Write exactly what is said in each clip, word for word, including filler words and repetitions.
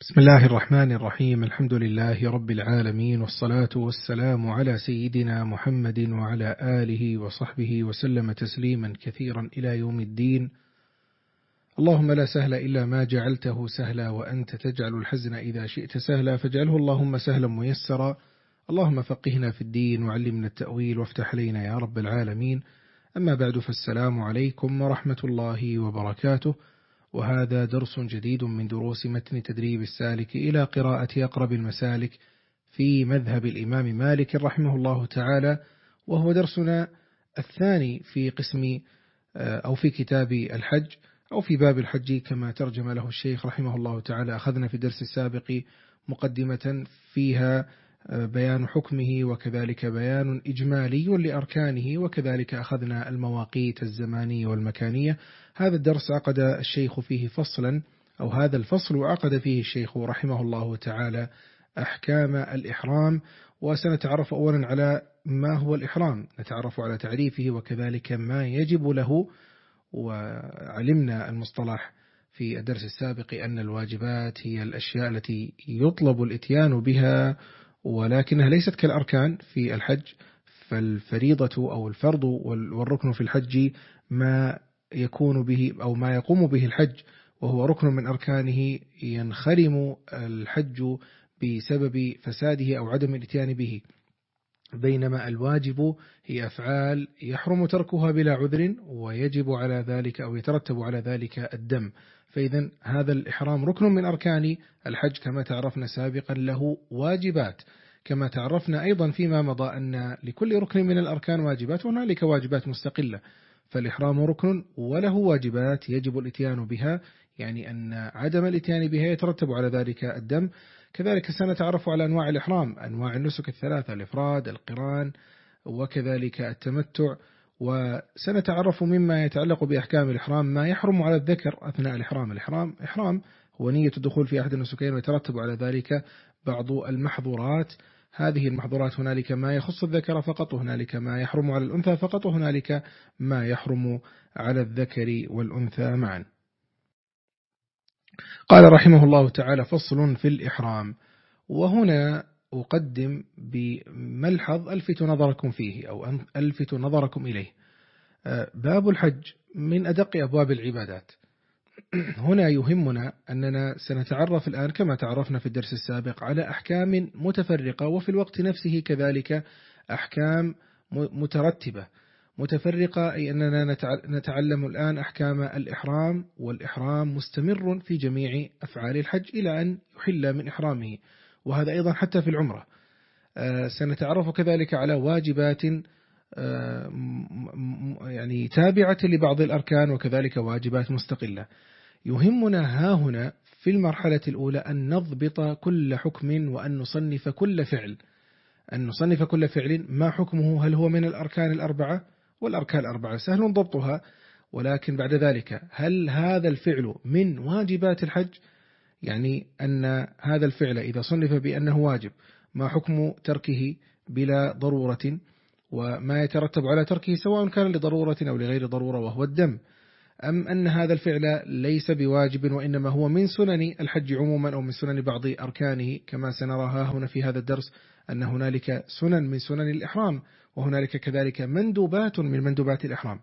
بسم الله الرحمن الرحيم. الحمد لله رب العالمين، والصلاة والسلام على سيدنا محمد وعلى آله وصحبه وسلم تسليما كثيرا إلى يوم الدين. اللهم لا سهل إلا ما جعلته سهلا، وأنت تجعل الحزن إذا شئت سهلا، فاجعله اللهم سهلا ميسرا. اللهم فقهنا في الدين وعلمنا التأويل وافتح علينا يا رب العالمين. أما بعد، فالسلام عليكم ورحمة الله وبركاته، وهذا درس جديد من دروس متن تدريب السالك إلى قراءة أقرب المسالك في مذهب الإمام مالك رحمه الله تعالى، وهو درسنا الثاني في قسم أو في كتاب الحج أو في باب الحج كما ترجم له الشيخ رحمه الله تعالى. أخذنا في الدرس السابق مقدمة فيها بيان حكمه، وكذلك بيان إجمالي لأركانه، وكذلك أخذنا المواقيت الزمانية والمكانية. هذا الدرس عقد الشيخ فيه فصلا، أو هذا الفصل عقد فيه الشيخ رحمه الله تعالى أحكام الإحرام. وسنتعرف أولا على ما هو الإحرام، نتعرف على تعريفه وكذلك ما يجب له. وعلمنا المصطلح في الدرس السابق أن الواجبات هي الأشياء التي يطلب الإتيان بها، ولكنها ليست كالأركان في الحج. فالفريضة أو الفرض والركن في الحج ما يكون به أو ما يقوم به الحج وهو ركن من أركانه، ينخرم الحج بسبب فساده أو عدم الإتيان به، بينما الواجب هي أفعال يحرم تركها بلا عذر، ويجب على ذلك أو يترتب على ذلك الدم. فإذا هذا الإحرام ركن من أركان الحج كما تعرفنا سابقا، له واجبات، كما تعرفنا أيضا فيما مضى أن لكل ركن من الأركان واجبات، وهنالك واجبات مستقلة. فالإحرام ركن وله واجبات يجب الإتيان بها، يعني أن عدم الإتيان بها يترتب على ذلك الدم. كذلك سنتعرف على أنواع الإحرام، أنواع النسك الثلاثة: الإفراد، القران، وكذلك التمتع. وسنتعرف مما يتعلق بأحكام الإحرام ما يحرم على الذكر أثناء الإحرام. الإحرام إحرام هو نية الدخول في أحد النسكين، ويترتب على ذلك بعض المحظورات. هذه المحظورات هنالك ما يخص الذكر فقط، وهنالك ما يحرم على الأنثى فقط، وهنالك ما يحرم على الذكر والأنثى معا. قال رحمه الله تعالى: فصل في الإحرام. وهنا أقدم بملحظ ألفت نظركم فيه أو ألفت نظركم إليه. باب الحج من أدق أبواب العبادات. هنا يهمنا أننا سنتعرف الآن كما تعرفنا في الدرس السابق على أحكام متفرقة، وفي الوقت نفسه كذلك أحكام مترتبة متفرقة، أي أننا نتعلم الآن أحكام الإحرام، والإحرام مستمر في جميع أفعال الحج إلى أن يحل من إحرامه، وهذا أيضا حتى في العمرة. سنتعرف كذلك على واجبات يعني تابعة لبعض الأركان، وكذلك واجبات مستقلة. يهمنا ها هنا في المرحلة الأولى أن نضبط كل حكم، وأن نصنف كل فعل أن نصنف كل فعل ما حكمه، هل هو من الأركان الأربعة؟ والأركان الأربعة سهل ضبطها، ولكن بعد ذلك هل هذا الفعل من واجبات الحج؟ يعني أن هذا الفعل إذا صنف بأنه واجب، ما حكم تركه بلا ضرورة، وما يترتب على تركه سواء كان لضرورة أو لغير ضرورة وهو الدم؟ أم أن هذا الفعل ليس بواجب، وإنما هو من سنن الحج عموما أو من سنن بعض أركانه، كما سنراها هنا في هذا الدرس أن هنالك سنن من سنن الإحرام، وهنالك كذلك مندوبات من مندوبات الإحرام.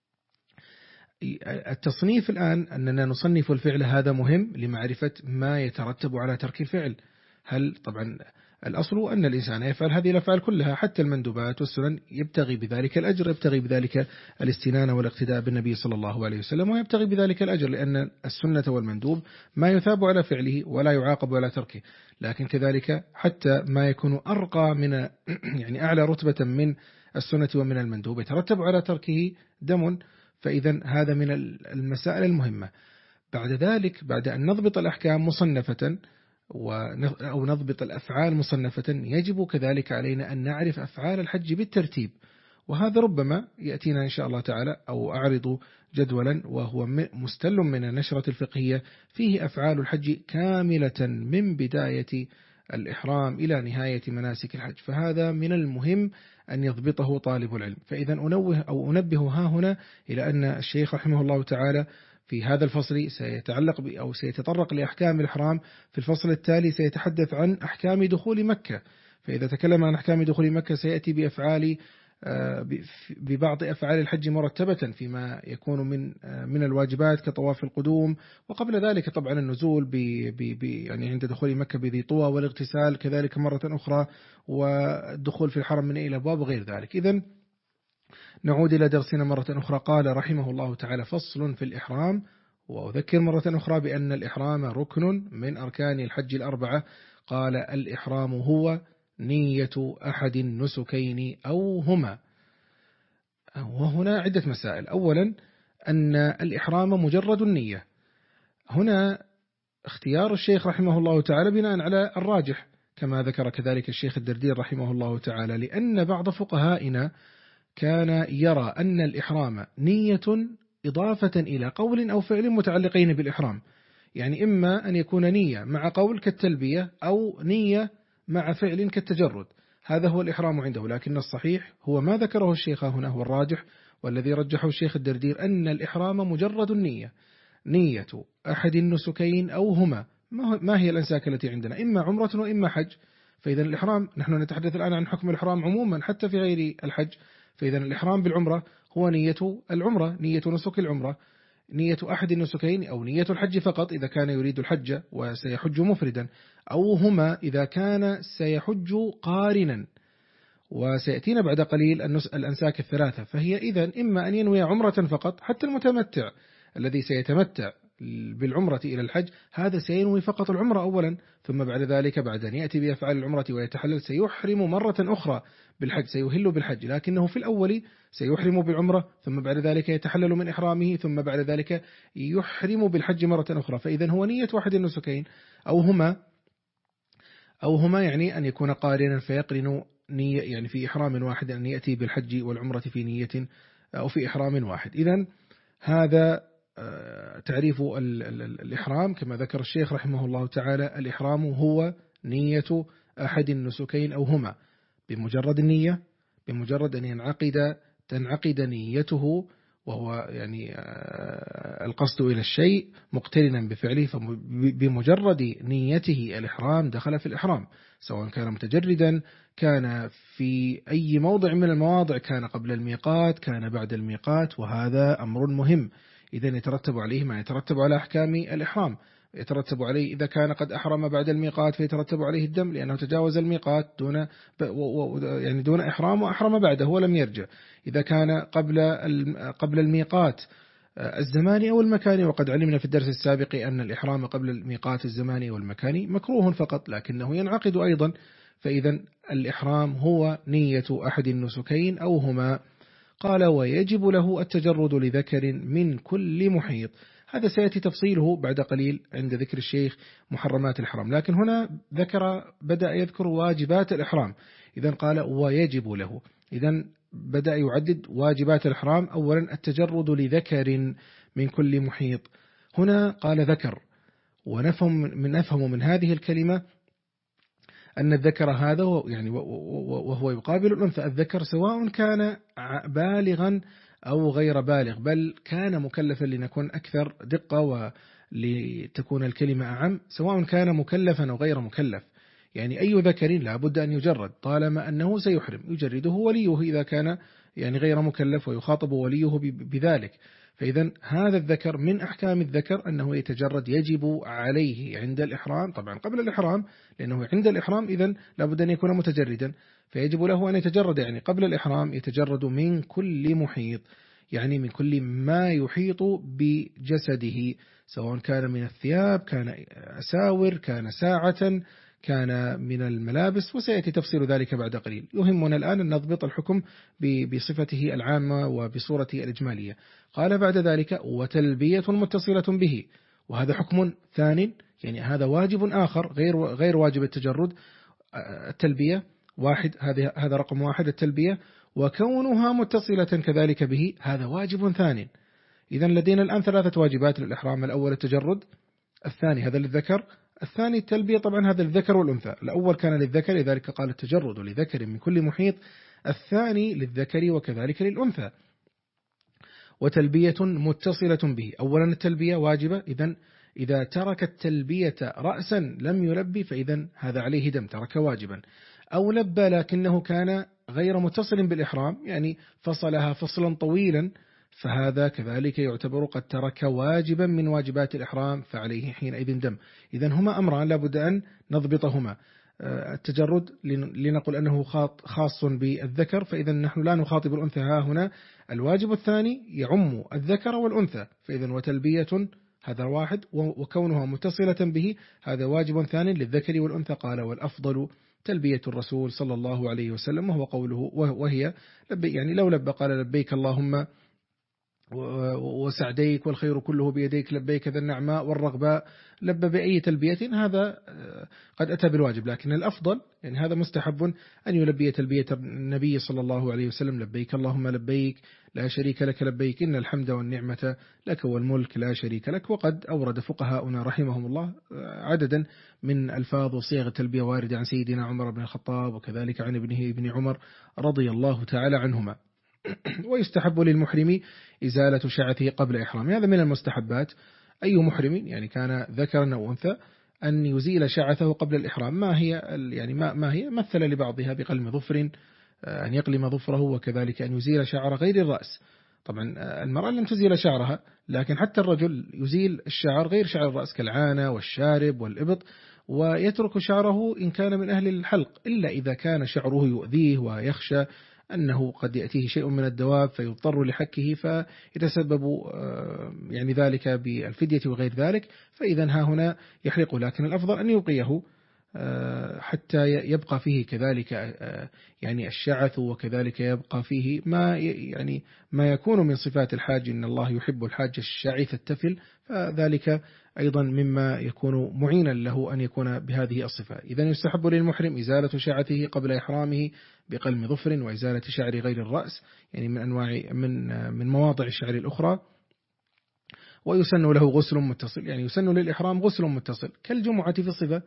التصنيف الآن أننا نصنف الفعل هذا مهم لمعرفة ما يترتب على ترك الفعل. هل طبعا الأصل أن الإنسان يفعل هذه الأفعال كلها حتى المندوبات والسنن، يبتغي بذلك الأجر، يبتغي بذلك الاستنانة والاقتداء بالنبي صلى الله عليه وسلم، ويبتغي بذلك الأجر، لأن السنة والمندوب ما يثاب على فعله ولا يعاقب على تركه. لكن كذلك حتى ما يكون أرقى من يعني أعلى رتبة من السنة ومن المندوب يترتب على تركه دم. فإذا هذا من المسائل المهمة. بعد ذلك بعد أن نضبط الأحكام مصنفة أو نضبط الأفعال مصنفة، يجب كذلك علينا أن نعرف أفعال الحج بالترتيب، وهذا ربما يأتينا إن شاء الله تعالى، أو أعرض جدولا وهو مستل من النشرة الفقهية فيه أفعال الحج كاملة من بداية الإحرام إلى نهاية مناسك الحج، فهذا من المهم أن يضبطه طالب العلم. فإذا أنوه أو أنبه ها هنا إلى أن الشيخ رحمه الله تعالى في هذا الفصل سيتعلق أو سيتطرق لأحكام الإحرام. في الفصل التالي سيتحدث عن أحكام دخول مكة، فإذا تكلم عن أحكام دخول مكة سيأتي بأفعال ببعض أفعال الحج مرتبة فيما يكون من من الواجبات كطواف القدوم، وقبل ذلك طبعا النزول ب ب يعني عند دخول مكة بذي طوى، والاغتسال كذلك مرة أخرى، والدخول في الحرم من أي الأبواب وغير ذلك. إذن نعود إلى درسنا مرة أخرى. قال رحمه الله تعالى: فصل في الإحرام. وأذكر مرة أخرى بأن الإحرام ركن من أركان الحج الأربعة. قال: الإحرام هو نية أحد النسكين أو هما. وهنا عدة مسائل. أولا أن الإحرام مجرد النية، هنا اختيار الشيخ رحمه الله تعالى بناء على الراجح كما ذكر كذلك الشيخ الدردير رحمه الله تعالى، لأن بعض فقهائنا كان يرى أن الإحرام نية إضافة إلى قول أو فعل متعلقين بالإحرام، يعني إما أن يكون نية مع قول كالتلبية أو نية مع فعل كالتجرد، هذا هو الإحرام عنده. لكن الصحيح هو ما ذكره الشيخ هنا هو الراجح، والذي رجحه الشيخ الدردير أن الإحرام مجرد النية، نية أحد النسكين أو هما. ما هي الأنساك التي عندنا؟ إما عمرة وإما حج. فإذا الإحرام، نحن نتحدث الآن عن حكم الإحرام عموما حتى في غير الحج، فإذا الإحرام بالعمرة هو نية العمرة، نية نسك العمرة، نية أحد النسكين أو نية الحج فقط إذا كان يريد الحج وسيحج مفردا، أو هما إذا كان سيحج قارنا. وسيأتينا بعد قليل الأنساك الثلاثة، فهي إذن إما أن ينوي عمرة فقط، حتى المتمتع الذي سيتمتع بالعمرة إلى الحج هذا سينوي فقط العمرة أولا، ثم بعد ذلك بعد أن يأتي بأفعال العمرة ويتحلل سيحرم مرة أخرى بالحج، سيهل بالحج، لكنه في الأول سيحرم بالعمرة ثم بعد ذلك يتحلل من إحرامه ثم بعد ذلك يحرم بالحج مرة أخرى. فإذا هو نية واحد النسكين أو هما، أو هما يعني أن يكون قارنا فيقرن نية، يعني في إحرام واحد أن يأتي بالحج والعمرة في نية أو في إحرام واحد. إذن هذا تعريف الإحرام كما ذكر الشيخ رحمه الله تعالى: الإحرام هو نية أحد النسكين أو هما، بمجرد النية، بمجرد أن ينعقد تنعقد نيته، وهو يعني القصد إلى الشيء مقترنا بفعله، فبمجرد نيته الإحرام دخل في الإحرام، سواء كان متجردا، كان في أي موضع من المواضع، كان قبل الميقات، كان بعد الميقات، وهذا أمر مهم. إذن يترتب عليه ما يترتب على أحكام الإحرام، يترتب عليه إذا كان قد أحرم بعد الميقات فيترتب عليه الدم لأنه تجاوز الميقات دون يعني دون إحرام وأحرم بعده ولم يرجع. إذا كان قبل قبل الميقات الزماني أو المكاني، وقد علمنا في الدرس السابق أن الإحرام قبل الميقات الزماني والمكاني مكروه فقط لكنه ينعقد أيضا. فإذا الإحرام هو نية أحد النسكين أو هما. قال: ويجب له التجرد لذكر من كل محيط. هذا سيأتي تفصيله بعد قليل عند ذكر الشيخ محرمات الإحرام، لكن هنا ذكر بدأ يذكر واجبات الإحرام. إذن قال: ويجب له، إذن بدأ يعدد واجبات الإحرام. أولا التجرد لذكر من كل محيط، هنا قال ذكر، ونفهم من نفهم من هذه الكلمة أن الذكر هذا يعني وهو يقابل الأنثى، الذكر سواء كان بالغا أو غير بالغ، بل كان مكلفا لنكون أكثر دقة ولتكون الكلمة أعم، سواء كان مكلفا أو غير مكلف، يعني أي ذكر لا بد أن يجرد طالما أنه سيحرم، يجرده وليه إذا كان يعني غير مكلف ويخاطب وليه بذلك. فإذا هذا الذكر من أحكام الذكر أنه يتجرد، يجب عليه عند الإحرام، طبعا قبل الإحرام لأنه عند الإحرام إذن لابد أن يكون متجردا، فيجب له أن يتجرد يعني قبل الإحرام يتجرد من كل محيط، يعني من كل ما يحيط بجسده، سواء كان من الثياب، كان أساور، كان ساعة، كان من الملابس، وسيأتي تفصيل ذلك بعد قليل. يهمنا الآن أن نضبط الحكم بصفته العامة وبصورته الإجمالية. قال بعد ذلك: وتلبية متصلة به، وهذا حكم ثاني، يعني هذا واجب آخر غير غير واجب التجرد. التلبية واحد، هذا هذا رقم واحد التلبية، وكونها متصلة كذلك به هذا واجب ثاني. إذن لدينا الآن ثلاثة واجبات للإحرام: الأول التجرد، الثاني هذا للذكر، الثاني التلبية، طبعا هذا للذكر والأنثى. الأول كان للذكر لذلك قال التجرد لذكر من كل محيط، الثاني للذكر وكذلك للأنثى. وتلبية متصلة به. أولا التلبية واجبة، إذن إذا ترك التلبية رأسا لم يلبي فإذن هذا عليه دم، ترك واجبا. أو لبى لكنه كان غير متصل بالإحرام، يعني فصلها فصلا طويلا، فهذا كذلك يعتبر قد ترك واجبا من واجبات الإحرام، فعليه حينئذ دم. إذن هما أمران لابد أن نضبطهما. التجرد لنقول أنه خاص بالذكر، فإذا نحن لا نخاطب الأنثى ها هنا. الواجب الثاني يعم الذكر والأنثى، فإذا وتلبية هذا واحد، وكونها متصلة به هذا واجب ثاني للذكر والأنثى. قال والأفضل تلبية الرسول صلى الله عليه وسلم، وهو قوله وهي لبي، يعني لو لبى قال لبيك اللهم وسعديك والخير كله بيديك لبيك ذا النعماء والرغباء، لبى بأي تلبية، هذا قد أتى بالواجب. لكن الأفضل يعني هذا مستحب أن يلبي تلبية النبي صلى الله عليه وسلم لبيك اللهم لبيك لا شريك لك لبيك إن الحمد والنعمة لك والملك لا شريك لك. وقد أورد فقهاؤنا رحمهم الله عددا من ألفاظ وصيغ التلبية واردة عن سيدنا عمر بن الخطاب، وكذلك عن ابنه ابن عمر رضي الله تعالى عنهما. ويستحب للمحرم إزالة شعثه قبل إحرامه، هذا من المستحبات. أي محرم يعني كان ذكرا أو أنثى أن يزيل شعثه قبل الإحرام. ما هي يعني ما ما هي مثل لبعضها بقلم ظفر، أن يقلم ظفره، وكذلك أن يزيل شعر غير الرأس. طبعا المرأة لم تزيل شعرها، لكن حتى الرجل يزيل الشعر غير شعر الرأس كالعانة والشارب والإبط، ويترك شعره إن كان من أهل الحلق، إلا إذا كان شعره يؤذيه ويخشى أنه قد يأتيه شيء من الدواب فيضطر لحكه فيتسبب يعني ذلك بالفدية وغير ذلك، فإذا ها هنا يحرقه. لكن الأفضل أن يبقيه حتى يبقى فيه كذلك يعني الشعث، وكذلك يبقى فيه ما يعني ما يكون من صفات الحاج، إن الله يحب الحاج الشعث التفل، فذلك أيضا مما يكون معينا له أن يكون بهذه الصفة. إذن يستحب للمحرم إزالة شعثه قبل إحرامه بقلم ظفر، وإزالة شعر غير الرأس يعني من أنواع من من مواضع الشعر الأخرى. ويسن له غسل متصل، يعني يسن للإحرام غسل متصل كالجمعة في الصفة،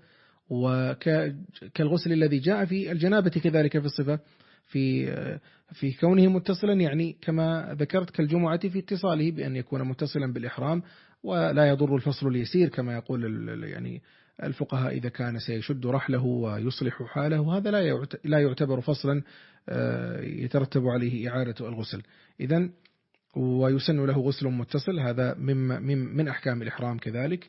وكالغسل الذي جاء في الجنابة كذلك في الصفة، في في كونه متصلا، يعني كما ذكرت كالجمعة في اتصاله بأن يكون متصلا بالإحرام، ولا يضر الفصل اليسير كما يقول يعني الفقهاء إذا كان سيشد رحله ويصلح حاله، هذا لا يعتبر فصلا يترتب عليه إعادة الغسل. إذن ويسن له غسل متصل، هذا من من أحكام الإحرام كذلك.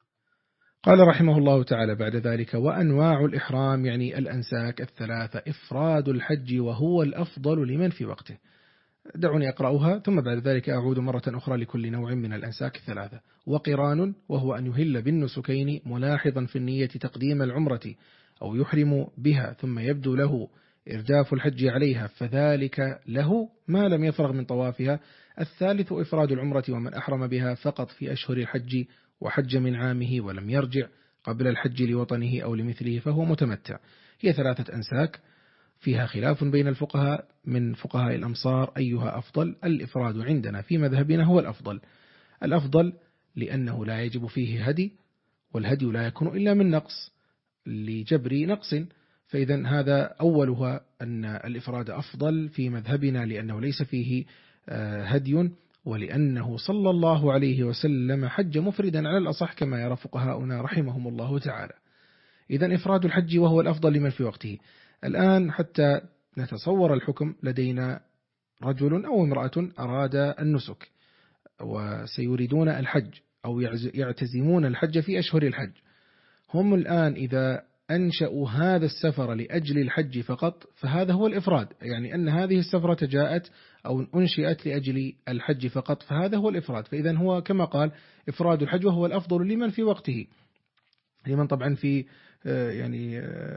قال رحمه الله تعالى بعد ذلك: وأنواع الإحرام يعني الأنساك الثلاثة: إفراد الحج وهو الأفضل لمن في وقته. دعوني أقرأها ثم بعد ذلك أعود مرة أخرى لكل نوع من الأنساك الثلاثة. وقران وهو أن يهل بالنسكين ملاحظا في النية تقديم العمرة أو يحرم بها ثم يبدو له إرداف الحج عليها، فذلك له ما لم يفرغ من طوافها. الثالث إفراد العمرة ومن أحرم بها فقط في أشهر الحج وحج من عامه ولم يرجع قبل الحج لوطنه أو لمثله فهو متمتع. هي ثلاثة أنساك فيها خلاف بين الفقهاء من فقهاء الأمصار أيها أفضل. الإفراد عندنا في مذهبنا هو الأفضل. الأفضل لأنه لا يجب فيه هدي، والهدي لا يكون إلا من نقص لجبر نقص، فإذا هذا أولها أن الإفراد أفضل في مذهبنا لأنه ليس فيه هدي، ولأنه صلى الله عليه وسلم حج مفردا على الأصح كما يرى فقهاؤنا رحمهم الله تعالى. إذن إفراد الحج وهو الأفضل لمن في وقته. الآن حتى نتصور الحكم، لدينا رجل أو امرأة أراد النسك وسيريدون الحج أو يعتزمون الحج في أشهر الحج، هم الآن إذا أنشأوا هذا السفر لأجل الحج فقط فهذا هو الإفراد، يعني أن هذه السفرة جاءت أو أنشئت لأجل الحج فقط، فهذا هو الإفراد. فإذا هو كما قال إفراد الحج وهو الأفضل لمن في وقته، لمن طبعا في يعني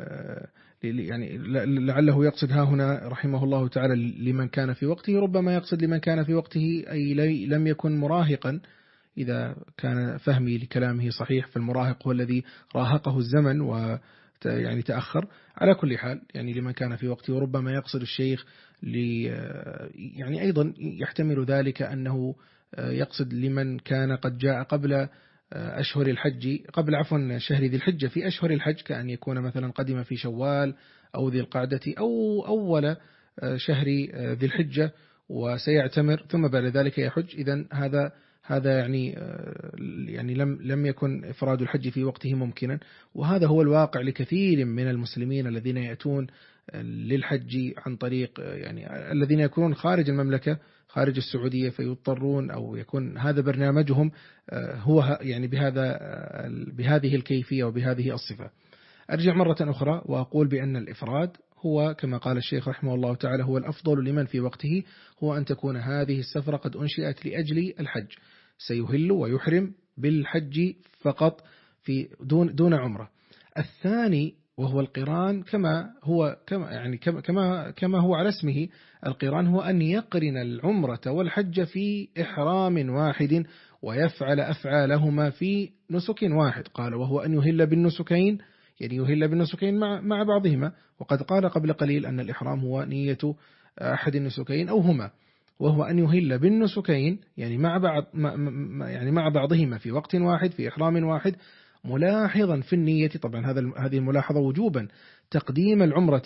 يعني لعله يقصد ها هنا رحمه الله تعالى لمن كان في وقته، ربما يقصد لمن كان في وقته أي لم يكن مراهقا. إذا كان فهمي لكلامه صحيح فالمراهق هو الذي راهقه الزمن و يعني تأخر. على كل حال يعني لمن كان في وقته، وربما يقصد الشيخ لي يعني أيضا يحتمل ذلك أنه يقصد لمن كان قد جاء قبل أشهر الحج، قبل عفوا شهر ذي الحجة في أشهر الحج، كأن يكون مثلا قدم في شوال أو ذي القعدة أو أول شهر ذي الحجة وسيعتمر ثم بعد ذلك يحج، إذن هذا هذا يعني يعني لم لم يكن إفراد الحج في وقته ممكنا، وهذا هو الواقع لكثير من المسلمين الذين يأتون للحج عن طريق يعني الذين يكونون خارج المملكة خارج السعودية، فيضطرون أو يكون هذا برنامجهم هو يعني بهذا بهذه الكيفية وبهذه الصفة. أرجع مرة أخرى وأقول بأن الإفراد هو كما قال الشيخ رحمه الله تعالى هو الأفضل لمن في وقته، هو أن تكون هذه السفرة قد أنشئت لأجل الحج، سيهل ويحرم بالحج فقط في دون دون عمرة. الثاني وهو القران كما هو كما يعني كما كما هو على اسمه، القران هو أن يقرن العمرة والحج في إحرام واحد ويفعل أفعالهما في نسك واحد. قال وهو أن يهل بالنسكين، يعني يهل بالنسكين مع مع بعضهما، وقد قال قبل قليل أن الإحرام هو نية أحد النسكين أو هما، وهو أن يهل بالنسكين يعني مع بعض يعني مع بعضهما في وقت واحد في إحرام واحد، ملاحظا في النية طبعا هذا هذه الملاحظة وجوبا تقديم العمرة،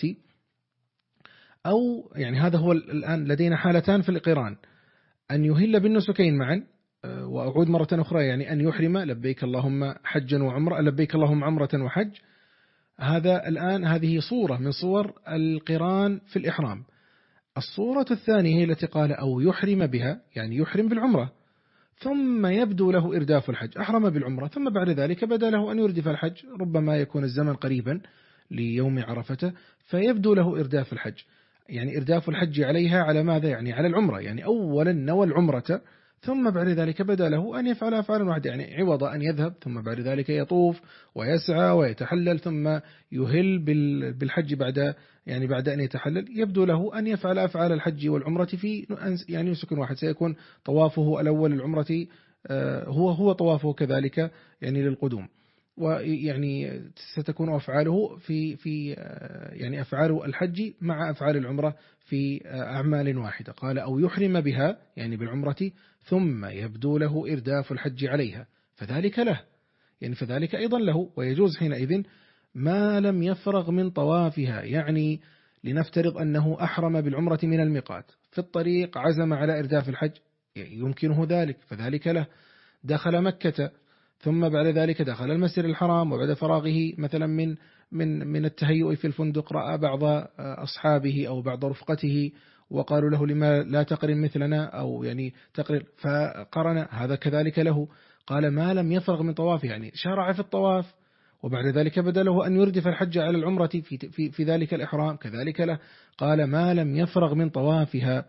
أو يعني هذا هو الآن لدينا حالتان في القران، أن يهل بالنسكين معا، وأعود مرة أخرى يعني أن يحرم لبيك اللهم حجا وعمرة، لبيك اللهم عمرة وحج. هذا الآن هذه صورة من صور القران في الإحرام. الصورة الثانية هي التي قال أو يحرم بها، يعني يحرم بالعمرة ثم يبدو له إرداف الحج، أحرم بالعمرة ثم بعد ذلك بدا له أن يردف الحج، ربما يكون الزمن قريبا ليوم عرفة فيبدو له إرداف الحج، يعني إرداف الحج عليها على ماذا؟ يعني على العمرة، يعني أولا نوى العمرة ثم بعد ذلك بدا له أن يفعل أفعالا واحدة، يعني عوض أن يذهب ثم بعد ذلك يطوف ويسعى ويتحلل ثم يهل بالحج بعد يعني بعد أن يتحلل، يبدو له أن يفعل أفعال الحج والعمرة في يعني نسك واحد، سيكون طوافه الأول العمرة هو هو طوافه كذلك يعني للقدوم، ويعني ستكون أفعاله في في يعني أفعال الحج مع أفعال العمرة في أعمال واحدة. قال أو يحرم بها يعني بالعمرة ثم يبدو له إرداف الحج عليها فذلك له، يعني فذلك أيضا له، ويجوز حينئذ ما لم يفرغ من طوافها، يعني لنفترض أنه أحرم بالعمرة من الميقات في الطريق عزم على إرداف الحج يمكنه ذلك فذلك له، دخل مكة ثم بعد ذلك دخل المسجد الحرام وبعد فراغه مثلا من من من التهيؤ في الفندق رأى بعض أصحابه أو بعض رفقته وقالوا له لما لا تقرن مثلنا أو يعني تقرن فقرن، هذا كذلك له. قال ما لم يفرغ من طوافه، يعني شرع في الطواف وبعد ذلك بدا له أن يردف الحج على العمرة في في في ذلك الإحرام كذلك له. قال ما لم يفرغ من طوافها،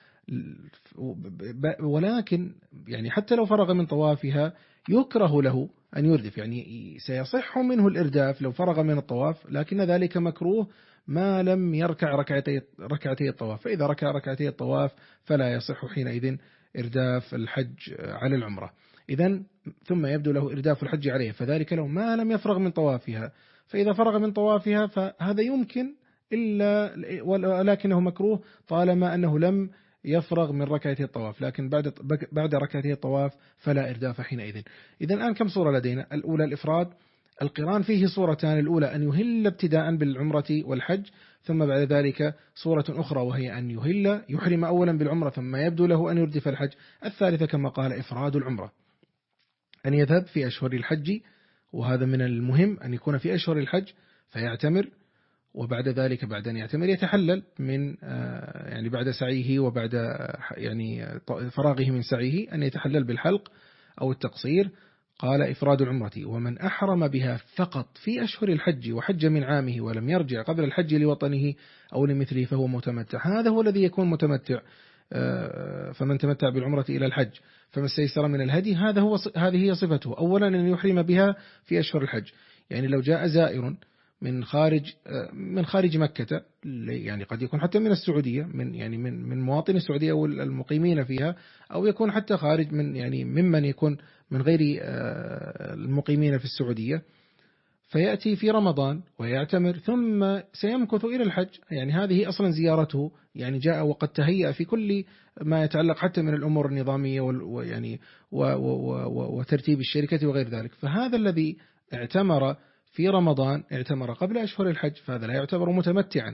ولكن يعني حتى لو فرغ من طوافها يكره له أن يردف، يعني سيصح منه الإرداف لو فرغ من الطواف، لكن ذلك مكروه ما لم يركع ركعتي ركعتي الطواف، فإذا ركع ركعتي الطواف فلا يصح حينئذ إرداف الحج على العمرة. إذن ثم يبدو له إرداف الحج عليه فذلك له ما لم يفرغ من طوافها، فإذا فرغ من طوافها فهذا يمكن إلا ولكنه مكروه طالما أنه لم يفرغ من ركعتي الطواف، لكن بعد بعد ركعتي الطواف فلا إرداف حينئذ. إذن الآن كم صورة لدينا؟ الأولى الإفراد، القران فيه صورتان، الأولى أن يهل ابتداء بالعمرة والحج ثم بعد ذلك صورة أخرى وهي أن يهل يحرم أولا بالعمرة ثم يبدو له أن يردف الحج. الثالثة كما قال إفراد العمرة، أن يذهب في أشهر الحج، وهذا من المهم أن يكون في أشهر الحج فيعتمر، وبعد ذلك بعد أن يعتمر يتحلل من يعني بعد سعيه وبعد يعني فراغه من سعيه أن يتحلل بالحلق أو التقصير. قال إفراد العمرة ومن أحرم بها فقط في أشهر الحج وحج من عامه ولم يرجع قبل الحج لوطنه أو لمثله فهو متمتع، هذا هو الذي يكون متمتع. فمن تمتع بالعمرة إلى الحج فما استيسر من الهدي، هذا هو هذه هي صفته. أولا أن يحرم بها في أشهر الحج، يعني لو جاء زائر من خارج من خارج مكة، يعني قد يكون حتى من السعودية، من يعني من من مواطن السعودية أو المقيمين فيها، أو يكون حتى خارج من يعني ممن يكون من غير المقيمين في السعودية، فيأتي في رمضان ويعتمر ثم سيمكث إلى الحج، يعني هذه أصلا زيارته، يعني جاء وقد تهيأ في كل ما يتعلق حتى من الأمور النظامية ويعني وترتيب الشركة وغير ذلك. فهذا الذي اعتمر في رمضان اعتمر قبل أشهر الحج فهذا لا يعتبر متمتعا،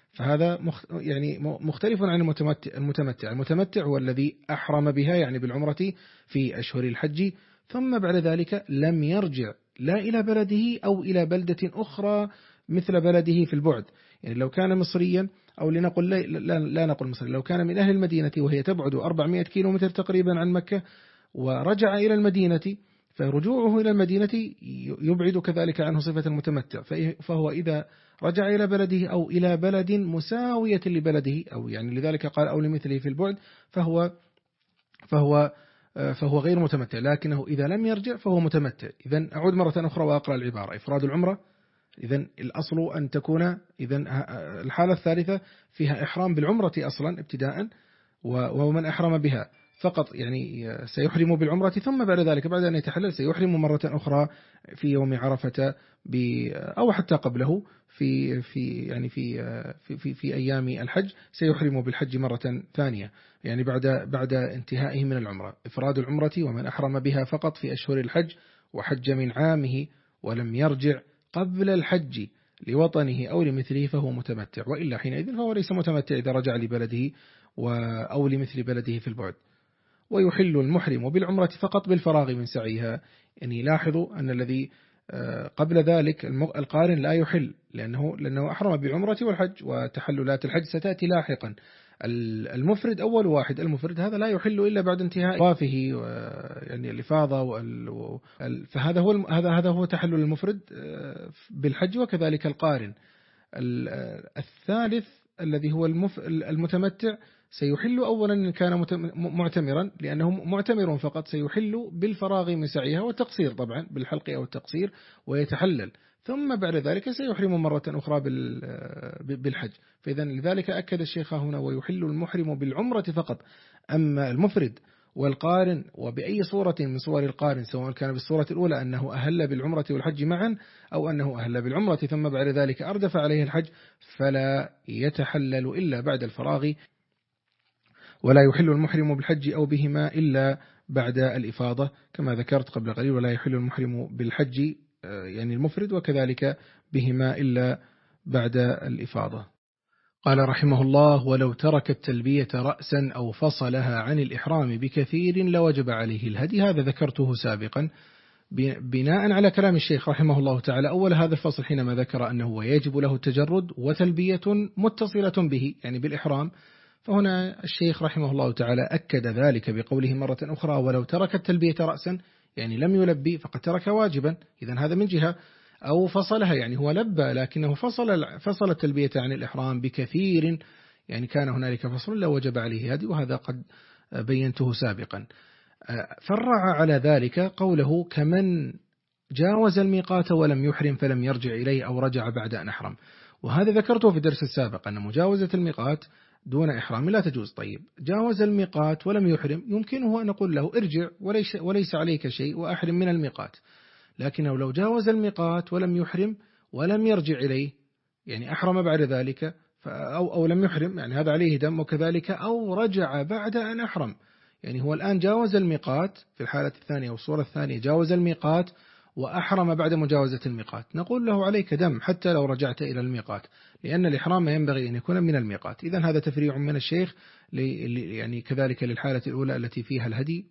فهذا مخ يعني مختلف عن المتمتع. المتمتع المتمتع هو الذي أحرم بها يعني بالعمرة في أشهر الحج، ثم بعد ذلك لم يرجع لا إلى بلده أو إلى بلدة أخرى مثل بلده في البعد. يعني لو كان مصريا، أو لنقل لا, لا, لا نقل مصري، لو كان من أهل المدينة وهي تبعد أربعمائة كيلومتر تقريبا عن مكة ورجع إلى المدينة، فرجوعه إلى المدينة يبعد كذلك عنه صفة المتمتع. فهو إذا رجع إلى بلده أو إلى بلد مساوية لبلده، أو يعني لذلك قال أو لمثله في البعد، فهو فهو فهو غير متمتع. لكنه إذا لم يرجع فهو متمتع. إذن أعود مرة أخرى وأقرأ العبارة: إفراد العمرة، إذن الأصل أن تكون، إذن الحالة الثالثة فيها إحرام بالعمرة أصلا ابتداء، ومن أحرم بها فقط يعني سيحرم بالعمرة، ثم بعد ذلك بعد أن يتحلل سيحرم مرة أخرى في يوم عرفة أو حتى قبله في في يعني في في في, في أيام الحج سيحرم بالحج مرة ثانية، يعني بعد بعد انتهائه من العمرة. إفراد العمرة ومن أحرم بها فقط في أشهر الحج وحج من عامه ولم يرجع قبل الحج لوطنه أو لمثله فهو متمتع، وإلا حينئذ فهو ليس متمتع إذا رجع لبلده أو لمثل بلده في البعد. ويحل المحرم بالعمرة فقط بالفراغ من سعيها. يعني لاحظوا أن الذي قبل ذلك القارن لا يحل، لأنه لأنه أحرم بالعمرة والحج، وتحللات الحج ستأتي لاحقا. المفرد أول واحد، المفرد هذا لا يحل إلا بعد انتهاء طوافه يعني الإفاضة، فهذا هو هذا هذا هو تحلل المفرد بالحج، وكذلك القارن. الثالث الذي هو المتمتع سيحل أولا إن كان معتمرا، لأنه معتمر فقط سيحل بالفراغ من سعيها والتقصير طبعا بالحلق أو التقصير ويتحلل، ثم بعد ذلك سيحرم مرة أخرى بالحج. فإذا لذلك أكد الشيخ هنا: ويحل المحرم بالعمرة فقط. أما المفرد والقارن وبأي صورة من صور القارن، سواء كان بالصورة الأولى أنه أهل بالعمرة والحج معا، أو أنه أهل بالعمرة ثم بعد ذلك أردف عليه الحج، فلا يتحلل إلا بعد الفراغ. ولا يحل المحرم بالحج أو بهما إلا بعد الإفاضة كما ذكرت قبل قليل. ولا يحل المحرم بالحج يعني المفرد وكذلك بهما إلا بعد الإفاضة. قال رحمه الله: ولو ترك التلبية رأسا أو فصلها عن الإحرام بكثير لوجب عليه الهدي. هذا ذكرته سابقا بناء على كلام الشيخ رحمه الله تعالى. أول هذا الفصل حينما ذكر أنه يجب له التجرد وتلبية متصلة به يعني بالإحرام، فهنا الشيخ رحمه الله تعالى أكد ذلك بقوله مرة أخرى: ولو ترك التلبية رأسا، يعني لم يلبي فقد ترك واجبا. إذن هذا من جهة. أو فصلها، يعني هو لبى لكنه فصل فصل التلبية عن الإحرام بكثير، يعني كان هنالك فصل لا وجب عليه هدي، وهذا قد بينته سابقا. فرع على ذلك قوله: كمن جاوز الميقات ولم يحرم فلم يرجع إليه أو رجع بعد أن أحرم. وهذا ذكرته في الدرس السابق أن مجاوزة الميقات دون إحرام لا تجوز. طيب، جاوز الميقات ولم يحرم، يمكنه أن نقول له: ارجع وليس, وليس عليك شيء وأحرم من الميقات. لكنه لو جاوز الميقات ولم يحرم ولم يرجع إليه، يعني أحرم بعد ذلك أو, أو لم يحرم، يعني هذا عليه دم، وكذلك أو رجع بعد أن أحرم، يعني هو الآن جاوز الميقات في الحالة الثانية والصورة الثانية، جاوز الميقات وأحرم بعد مجاوزة الميقات، نقول له: عليك دم حتى لو رجعت إلى الميقات، لأن الإحرام ينبغي أن يكون من الميقات. إذن هذا تفريع من الشيخ يعني كذلك للحالة الأولى التي فيها الهدي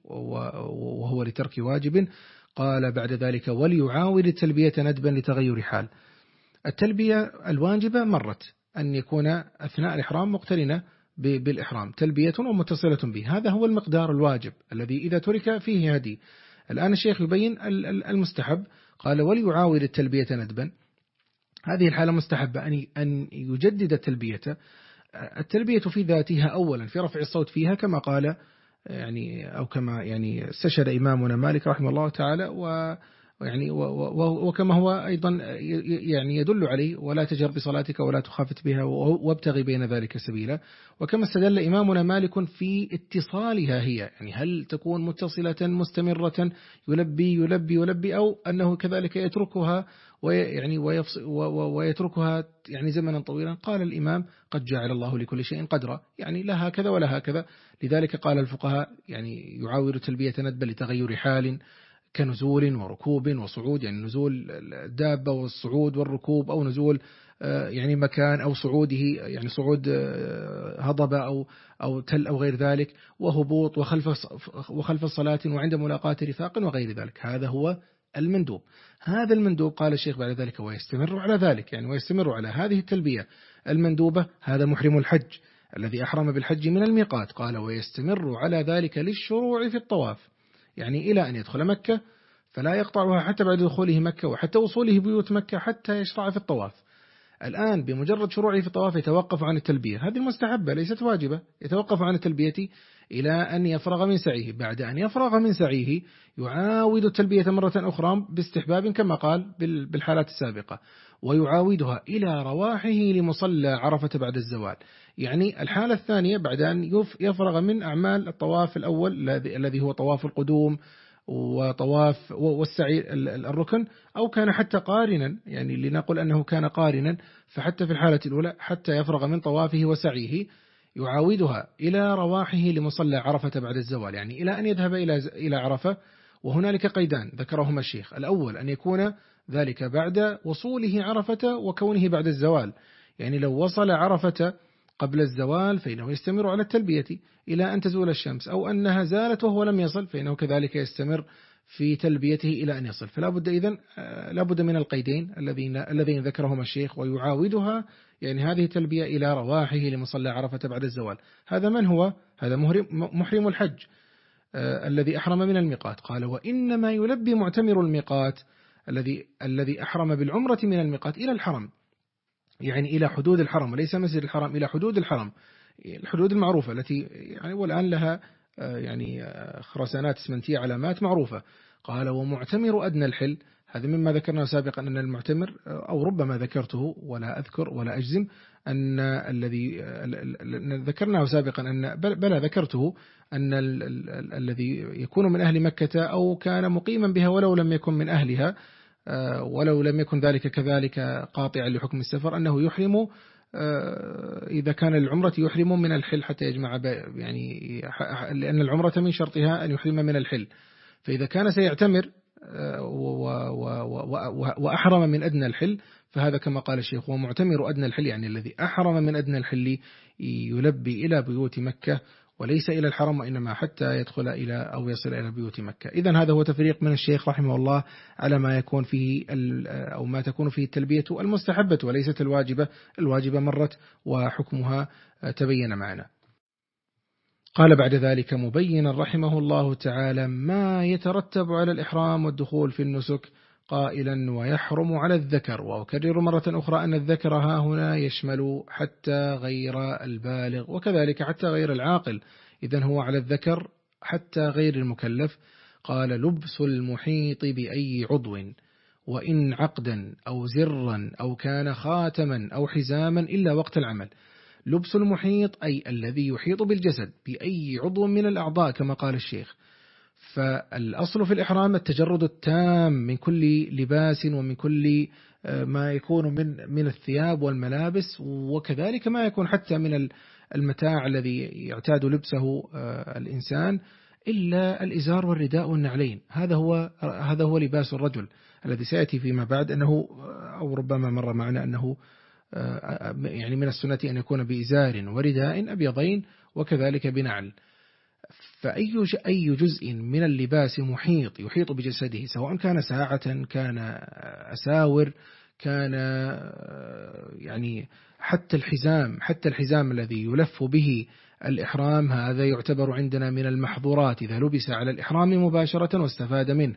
وهو لترك واجب. قال بعد ذلك: وليعاود التلبية ندبا لتغير حال. التلبية الواجبة مرت أن يكون أثناء الإحرام مقترنة بالإحرام تلبية ومتصلة به، هذا هو المقدار الواجب الذي إذا ترك فيه هدي. الآن الشيخ يبين المستحب، قال: وليعاود التلبية ندبا. هذه الحالة مستحبة أن يجدد التلبية. التلبية في ذاتها أولا في رفع الصوت فيها كما قال يعني أو كما يعني استشهد إمامنا مالك رحمه الله تعالى، ويعني وكما هو أيضا يعني يدل عليه: ولا تجهر بصلاتك ولا تخافت بها وابتغي بين ذلك سبيلا. وكما استدل إمامنا مالك في اتصالها هي، يعني هل تكون متصلة مستمرة يلبي يلبي يلبي، أو أنه كذلك يتركها ويعني ويتركها يعني زمنا طويلا. قال الإمام: قد جعل الله لكل شيء قدرا، يعني لا هكذا ولا هكذا. لذلك قال الفقهاء: يعني يعاور تلبية ندبا لتغير حال، كنزول وركوب وصعود، يعني نزول الدابة والصعود والركوب، أو نزول يعني مكان أو صعوده يعني صعود هضبة أو أو تل أو غير ذلك، وهبوط وخلف وخلف الصلاة وعند ملاقاة رفاق وغير ذلك. هذا هو المندوب. هذا المندوب قال الشيخ بعد ذلك ويستمر على ذلك، يعني ويستمر على هذه التلبية المندوبة، هذا محرم الحج الذي أحرم بالحج من الميقات. قال ويستمر على ذلك للشروع في الطواف، يعني إلى أن يدخل مكة فلا يقطعها حتى بعد دخوله مكة وحتى وصوله بيوت مكة حتى يشرع في الطواف. الآن بمجرد شروعه في الطواف يتوقف عن التلبية، هذه المستحبة ليست واجبة، يتوقف عن التلبية إلى أن يفرغ من سعيه. بعد أن يفرغ من سعيه يعاود التلبية مرة أخرى باستحباب كما قال بالحالات السابقة، ويعاودها إلى رواحه لمصلى عرفة بعد الزوال. يعني الحالة الثانية بعد أن يفرغ من أعمال الطواف الأول الذي هو طواف القدوم وطواف والسعي الركن، أو كان حتى قارنا، يعني لنقل أنه كان قارنا، فحتى في الحالة الأولى حتى يفرغ من طوافه وسعيه يعاودها إلى رواحه لمصلى عرفة بعد الزوال، يعني إلى أن يذهب إلى إلى عرفة. وهنالك قيدان ذكرهما الشيخ: الأول أن يكون ذلك بعد وصوله عرفة وكونه بعد الزوال، يعني لو وصل عرفة قبل الزوال فإنه يستمر على التلبية إلى أن تزول الشمس، أو أنها زالت وهو لم يصل فإنه كذلك يستمر في تلبيته إلى أن يصل. فلا بد إذن لا بد من القيدين الذين الذين ذكرهما الشيخ: ويعاودها، يعني هذه تلبية إلى رواحه لمصلى عرفة بعد الزوال. هذا من هو؟ هذا محرم الحج آه الذي أحرم من الميقات. قال وإنما يلبي معتمر الميقات الذي الذي أحرم بالعمرة من الميقات إلى الحرم، يعني إلى حدود الحرم، وليس مسجد الحرم، إلى حدود الحرم، الحدود المعروفة التي يعني والآن لها يعني خرسانات اسمنتية، علامات معروفة. قال ومعتمر أدنى الحل، هذا مما ذكرنا سابقا أن المعتمر، أو ربما ذكرته ولا أذكر ولا أجزم، أن الذي ذكرناه سابقا أن بلا ذكرته أن الذي يكون من أهل مكة أو كان مقيما بها ولو لم يكن من أهلها ولو لم يكن ذلك كذلك قاطعا لحكم السفر، أنه يحرم إذا كان العمرة يحرم من الحل حتى يجمع، يعني لأن العمرة من شرطها أن يحرم من الحل. فإذا كان سيعتمر وأحرم من أدنى الحل فهذا كما قال الشيخ ومعتمر أدنى الحل، يعني الذي أحرم من أدنى الحل يلبي إلى بيوت مكة وليس إلى الحرم، وإنما حتى يدخل إلى أو يصل إلى بيوت مكة. إذن هذا هو تفريق من الشيخ رحمه الله على ما يكون فيه أو ما تكون فيه التلبية المستحبة وليست الواجبة. الواجبة مرت وحكمها تبين معنا. قال بعد ذلك مبينا رحمه الله تعالى ما يترتب على الإحرام والدخول في النسك قائلا ويحرم على الذكر. وأكرر مرة أخرى أن الذكر ها هنا يشمل حتى غير البالغ وكذلك حتى غير العاقل، إذن هو على الذكر حتى غير المكلف. قال لبس المحيط بأي عضو وإن عقدا أو زرا أو كان خاتما أو حزاما إلا وقت العمل. لبس المحيط أي الذي يحيط بالجسد بأي عضو من الأعضاء كما قال الشيخ. فالأصل في الإحرام التجرد التام من كل لباس ومن كل ما يكون من من الثياب والملابس، وكذلك ما يكون حتى من المتاع الذي يعتاد لبسه الإنسان، إلا الإزار والرداء والنعلين. هذا هو هذا هو لباس الرجل الذي سيأتي فيما بعد، أنه أو ربما مر معنا أنه يعني من السنة أن يكون بإزار ورداء أبيضين وكذلك بنعل. فأي أي جزء من اللباس محيط يحيط بجسده، سواء كان ساعة كان أساور كان يعني حتى الحزام حتى الحزام الذي يلف به الإحرام، هذا يعتبر عندنا من المحظورات إذا لبس على الإحرام مباشرة واستفاد منه.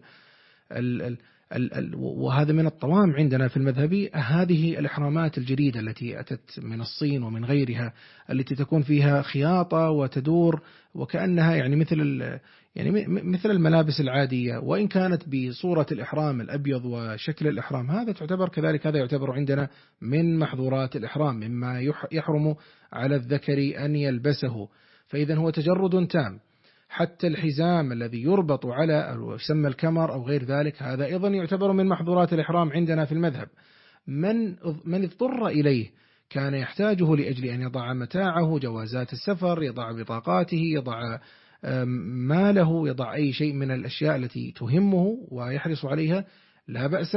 وهذا من الطوام عندنا في المذهب، هذه الإحرامات الجديدة التي أتت من الصين ومن غيرها التي تكون فيها خياطة وتدور وكأنها يعني مثل يعني مثل الملابس العادية، وإن كانت بصورة الإحرام الأبيض وشكل الإحرام، هذا تعتبر كذلك هذا يعتبر عندنا من محظورات الإحرام مما يحرم على الذكر أن يلبسه. فإذا هو تجرد تام. حتى الحزام الذي يربط على أو يسمى الكمر أو غير ذلك، هذا أيضا يعتبر من محظورات الإحرام عندنا في المذهب. من من اضطر إليه كان يحتاجه لأجل أن يضع متاعه، جوازات السفر، يضع بطاقاته، يضع ماله، يضع أي شيء من الأشياء التي تهمه ويحرص عليها، لا بأس.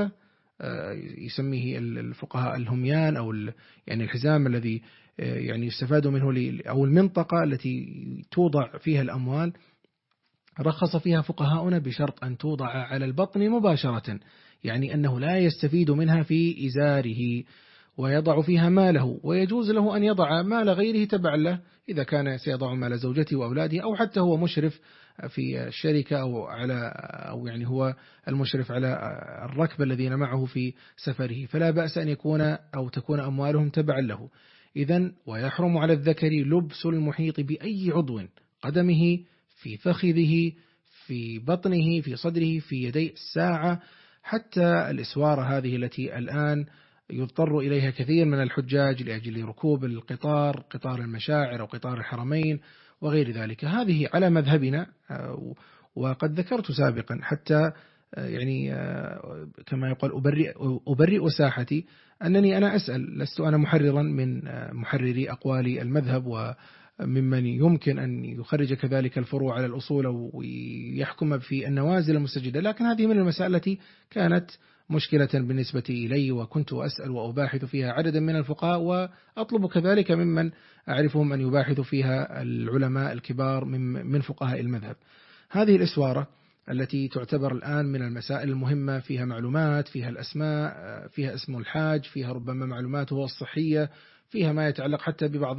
يسميه الفقهاء الهميان، أو يعني الحزام الذي يعني يستفاد منه، أو المنطقة التي توضع فيها الأموال، رخص فيها فقهاؤنا بشرط أن توضع على البطن مباشرة، يعني أنه لا يستفيد منها في إزاره، ويضع فيها ماله، ويجوز له أن يضع مال غيره تبعا له، إذا كان سيضع مال زوجته وأولاده، أو حتى هو مشرف في الشركة، أو على أو يعني هو المشرف على الركب الذين معه في سفره، فلا بأس أن يكون أو تكون أموالهم تبعا له. إذن ويحرم على الذكر لبس المحيط بأي عضو، قدمه، في فخذه، في بطنه، في صدره، في يدي الساعة، حتى الإسوارة هذه التي الآن يضطر إليها كثير من الحجاج لأجل ركوب القطار، قطار المشاعر أو قطار الحرمين وغير ذلك. هذه على مذهبنا، وقد ذكرت سابقا حتى يعني كما يقول أبرئ, أبرئ ساحتي، أنني أنا أسأل، لست أنا محررا من محرري أقوال المذهب وممن يمكن أن يخرج كذلك الفروع على الأصول ويحكم في النوازل المستجدة، لكن هذه من المسائل التي كانت مشكلة بالنسبة إلي، وكنت أسأل وأباحث فيها عددا من الفقهاء، وأطلب كذلك ممن أعرفهم أن يباحث فيها العلماء الكبار من فقهاء المذهب. هذه الإسوارة التي تعتبر الآن من المسائل المهمة، فيها معلومات، فيها الأسماء، فيها اسم الحاج، فيها ربما معلوماته الصحية، فيها ما يتعلق حتى ببعض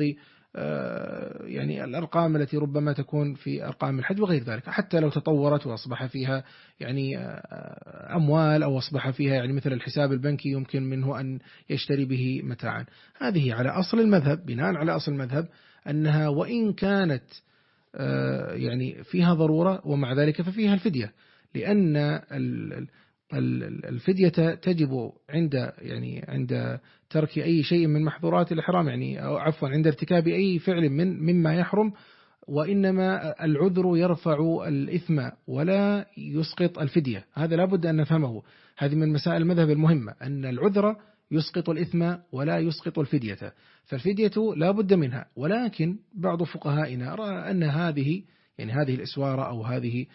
يعني الأرقام التي ربما تكون في أرقام الحج وغير ذلك، حتى لو تطورت وأصبح فيها يعني أموال، أو أصبح فيها يعني مثل الحساب البنكي يمكن منه أن يشتري به متاعا. هذه على أصل المذهب، بناء على أصل المذهب، أنها وإن كانت يعني فيها ضرورة، ومع ذلك ففيها الفدية، لأن الفدية تجب عند يعني عند ترك أي شيء من محظورات الإحرام، يعني أو عفوا عند ارتكاب أي فعل من مما يحرم، وإنما العذر يرفع الإثم ولا يسقط الفدية. هذا لا بد أن نفهمه، هذه من مسائل المذهب المهمة، أن العذر يسقط الإثم ولا يسقط الفدية، فالفدية لا بد منها. ولكن بعض فقهائنا رأى أن هذه يعني هذه الإسوارة أو هذه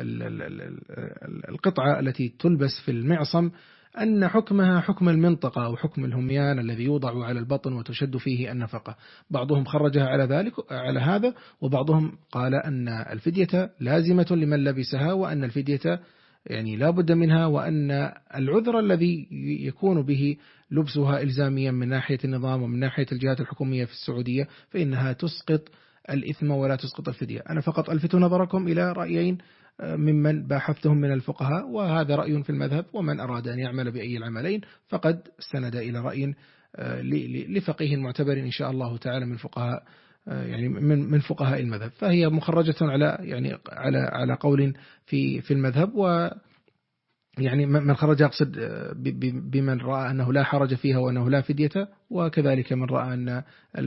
القطعة التي تلبس في المعصم، أن حكمها حكم المنطقة أو حكم الهميان الذي يوضع على البطن وتشد فيه النفقة. بعضهم خرجها على ذلك على هذا، وبعضهم قال أن الفدية لازمة لمن لبسها، وأن الفدية يعني لا بد منها، وأن العذر الذي يكون به لبسها إلزاميا من ناحية النظام ومن ناحية الجهات الحكومية في السعودية، فإنها تسقط الإثم ولا تسقط الفدية. أنا فقط ألفت نظركم إلى رأيين ممن باحثتهم من الفقهاء، وهذا رأي في المذهب، ومن أراد أن يعمل بأي العملين فقد استند إلى رأي لفقيه معتبر إن شاء الله تعالى من فقهاء يعني من من فقهاء المذهب، فهي مخرجة على يعني على على قول في في المذهب. و يعني من خرج أقصد بمن رأى أنه لا حرج فيها وأنه لا فدية، وكذلك من رأى أن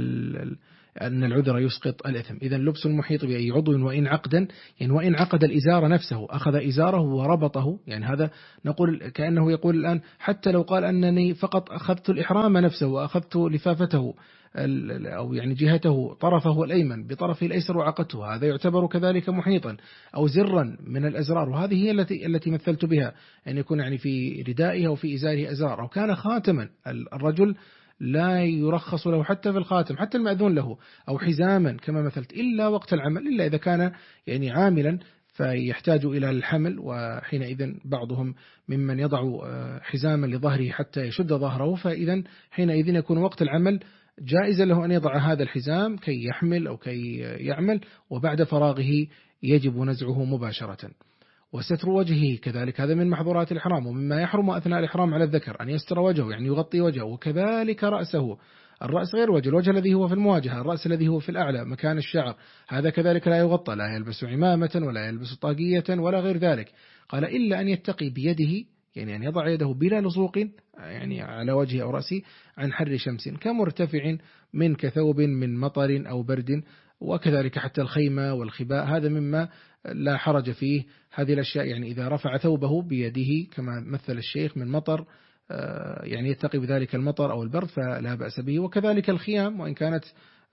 أن العذر يسقط الإثم. إذن لبس المحيط بأي عضو وإن عقدا، يعني وإن عقد الإزار نفسه، أخذ إزاره وربطه، يعني هذا نقول كأنه يقول الآن حتى لو قال أنني فقط أخذت الإحرام نفسه وأخذت لفافته أو يعني جهته طرفه الأيمن بطرفه الأيسر وعقدته، هذا يعتبر كذلك محيطا، أو زرا من الأزرار، وهذه هي التي التي مثلت بها، أن يكون يعني في ردائه أو في إزاره أزرار، أو كان خاتما، الرجل لا يرخص له حتى في الخاتم، حتى المأذون له، أو حزاما كما مثلت، إلا وقت العمل، إلا إذا كان يعني عاملا فيحتاج إلى الحمل، وحينئذ بعضهم ممن يضع حزاما لظهره حتى يشد ظهره، فإذا حينئذ يكون وقت العمل جائزا له أن يضع هذا الحزام كي يحمل أو كي يعمل، وبعد فراغه يجب نزعه مباشرة. وستر وجهه كذلك، هذا من محظورات الإحرام، ومما يحرم أثناء الإحرام على الذكر أن يستر وجهه، يعني يغطي وجهه، وكذلك رأسه. الرأس غير وجه، الوجه الذي هو في المواجهة، الرأس الذي هو في الأعلى مكان الشعر، هذا كذلك لا يغطى، لا يلبس عمامة ولا يلبس طاقية ولا غير ذلك. قال إلا أن يتقي بيده، يعني أن يضع يده بلا لصوق يعني على وجهه أو رأسه عن حر شمس، كمرتفع من كثوب من مطر أو برد، وكذلك حتى الخيمة والخباء، هذا مما لا حرج فيه. هذه الأشياء يعني إذا رفع ثوبه بيده كما مثل الشيخ من مطر يعني يتقي بذلك المطر أو البرد فلا بأس به. وكذلك الخيام وإن كانت